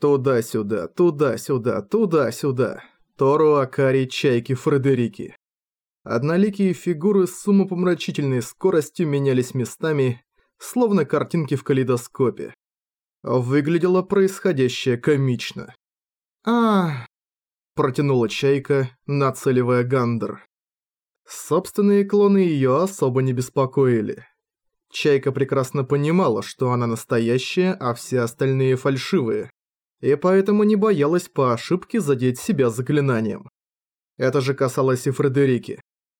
Туда-сюда, туда-сюда, туда-сюда. Тору, Акари, Чайки, Фредерики. Одноликие фигуры с умопомрачительной скоростью менялись местами, словно картинки в калейдоскопе. Выглядело происходящее комично. Протянула Чайка, нацеливая гандер. Собственные клоны её особо не беспокоили. Чайка прекрасно понимала, что она настоящая, а все остальные фальшивые, и поэтому не боялась по ошибке задеть себя заклинанием. Это же касалось и Фредерики.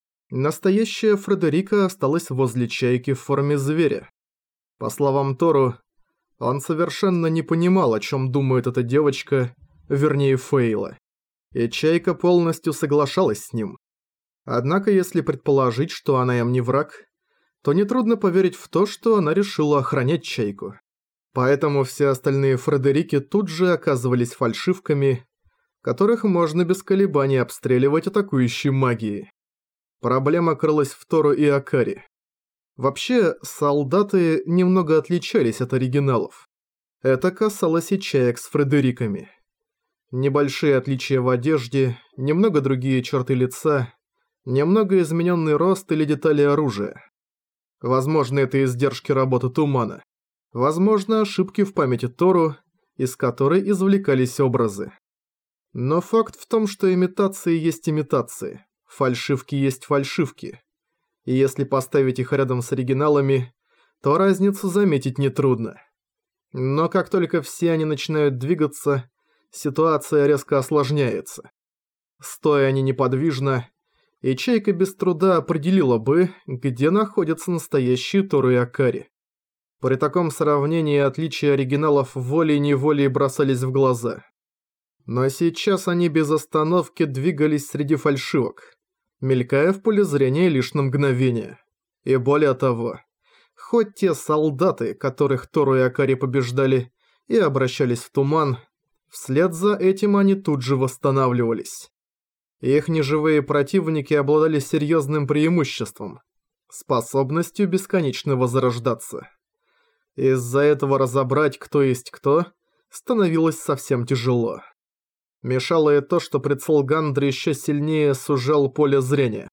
Настоящая Фредерика осталась возле Чайки в форме зверя. По словам Тору, он совершенно не понимал, о чём думает эта девочка, вернее Фейла. И Чайка полностью соглашалась с ним. Однако, если предположить, что она им не враг, то нетрудно поверить в то, что она решила охранять Чайку. Поэтому все остальные Фредерики тут же оказывались фальшивками, которых можно без колебаний обстреливать атакующей магией. Проблема крылась в Тору и Акари. Вообще, солдаты немного отличались от оригиналов. Это касалось и Чаек с Фредериками. Небольшие отличия в одежде, немного другие черты лица, немного измененный рост или детали оружия. Возможно, это издержки работы тумана. Возможно, ошибки в памяти Тору, из которой извлекались образы. Но факт в том, что имитации есть имитации, фальшивки есть фальшивки. И если поставить их рядом с оригиналами, то разницу заметить нетрудно. Но как только все они начинают двигаться, ситуация резко осложняется. Стоя они неподвижно, и Чайка без труда определила бы, где находятся настоящие Тору и Акари. При таком сравнении отличия оригиналов волей-неволей бросались в глаза. Но сейчас они без остановки двигались среди фальшивок, мелькая в поле зрения лишь на мгновение. И более того, хоть те солдаты, которых Тору и Акари побеждали и обращались в туман, вслед за этим они тут же восстанавливались. Их неживые противники обладали серьезным преимуществом – способностью бесконечно возрождаться. Из-за этого разобрать, кто есть кто, становилось совсем тяжело. Мешало и то, что прицел Гандри еще сильнее сужал поле зрения.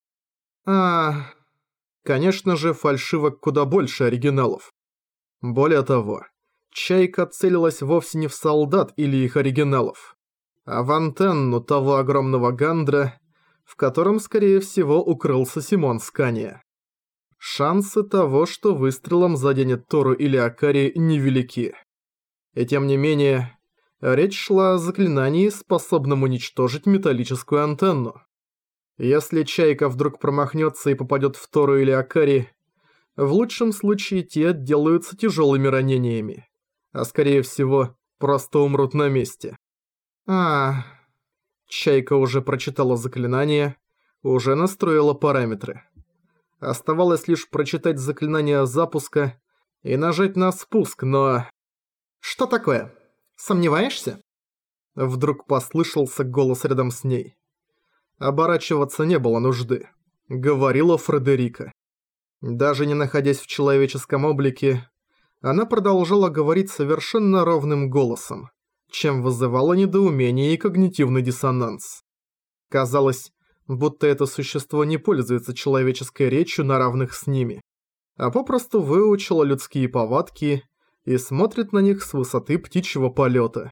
Конечно же, фальшивок куда больше оригиналов. Более того, Чайка целилась вовсе не в солдат или их оригиналов, а в антенну того огромного гандра, в котором, скорее всего, укрылся Симон Скания. Шансы того, что выстрелом заденет Тору или Акари, невелики. И тем не менее, речь шла о заклинании, способном уничтожить металлическую антенну. Если Чайка вдруг промахнется и попадет в Тору или Акари, в лучшем случае те отделаются тяжелыми ранениями, а скорее всего, просто умрут на месте. Чайка уже прочитала заклинание, уже настроила параметры. Оставалось лишь прочитать заклинание запуска и нажать на спуск, но... «Что такое? Сомневаешься?» Вдруг послышался голос рядом с ней. Оборачиваться не было нужды, говорила Фредерика. Даже не находясь в человеческом облике, она продолжала говорить совершенно ровным голосом, чем вызывало недоумение и когнитивный диссонанс. Казалось, будто это существо не пользуется человеческой речью на равных с ними, а попросту выучило людские повадки и смотрит на них с высоты птичьего полета.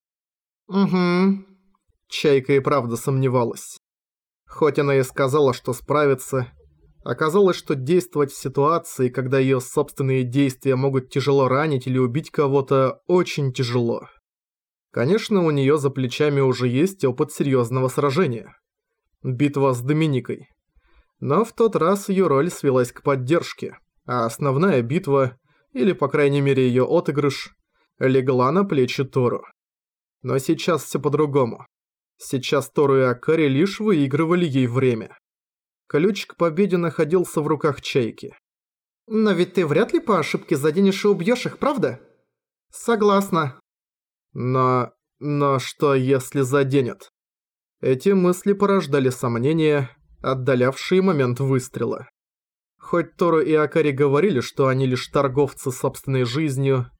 Чайка и правда сомневалась. Хоть она и сказала, что справится, оказалось, что действовать в ситуации, когда ее собственные действия могут тяжело ранить или убить кого-то, очень тяжело. Конечно, у нее за плечами уже есть опыт серьезного сражения. Битва с Доминикой. Но в тот раз ее роль свелась к поддержке, а основная битва, или по крайней мере ее отыгрыш, легла на плечи Тору. Но сейчас все по-другому. Сейчас Тору и Акари лишь выигрывали ей время. Ключ к победе находился в руках Чайки. «Но ведь ты вряд ли по ошибке заденешь и убьешь их, правда?» «Согласна». Но что если заденет? Эти мысли порождали сомнения, отдалявшие момент выстрела. Хоть Тору и Акари говорили, что они лишь торговцы собственной жизнью,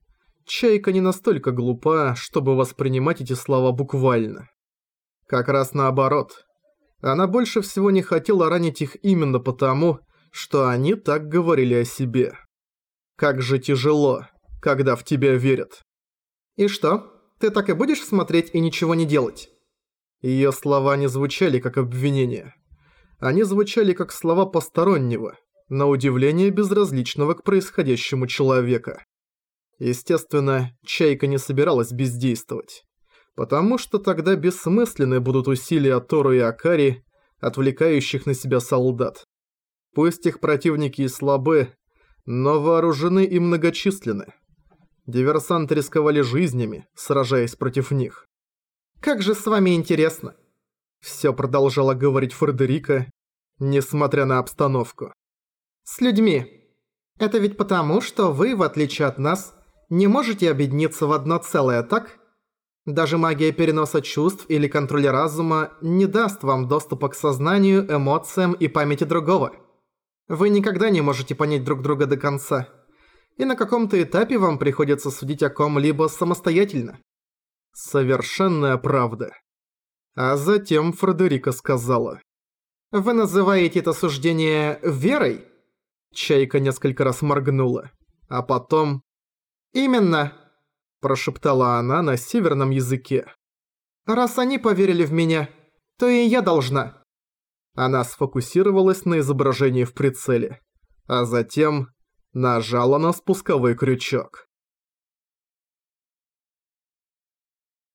Чайка не настолько глупа, чтобы воспринимать эти слова буквально. Как раз наоборот. Она больше всего не хотела ранить их именно потому, что они так говорили о себе. Как же тяжело, когда в тебя верят. «И что, ты так и будешь смотреть и ничего не делать?» Её слова не звучали как обвинение. Они звучали как слова постороннего, на удивление безразличного к происходящему человека. Естественно, Чайка не собиралась бездействовать, потому что тогда бессмысленны будут усилия Тору и Акари, отвлекающих на себя солдат. Пусть их противники и слабы, но вооружены и многочисленны. Диверсанты рисковали жизнями, сражаясь против них. «Как же с вами интересно!» Всё продолжала говорить Фредерика, несмотря на обстановку. «С людьми. Это ведь потому, что вы, в отличие от нас, не можете объединиться в одно целое, так? Даже магия переноса чувств или контроля разума не даст вам доступа к сознанию, эмоциям и памяти другого. Вы никогда не можете понять друг друга до конца. И на каком-то этапе вам приходится судить о ком-либо самостоятельно». Совершенная правда. А затем Фредерика сказала: «Вы называете это суждение верой?» Чайка несколько раз моргнула, а потом... «Именно», – прошептала она на северном языке. «Раз они поверили в меня, то и я должна». Она сфокусировалась на изображении в прицеле, а затем нажала на спусковой крючок.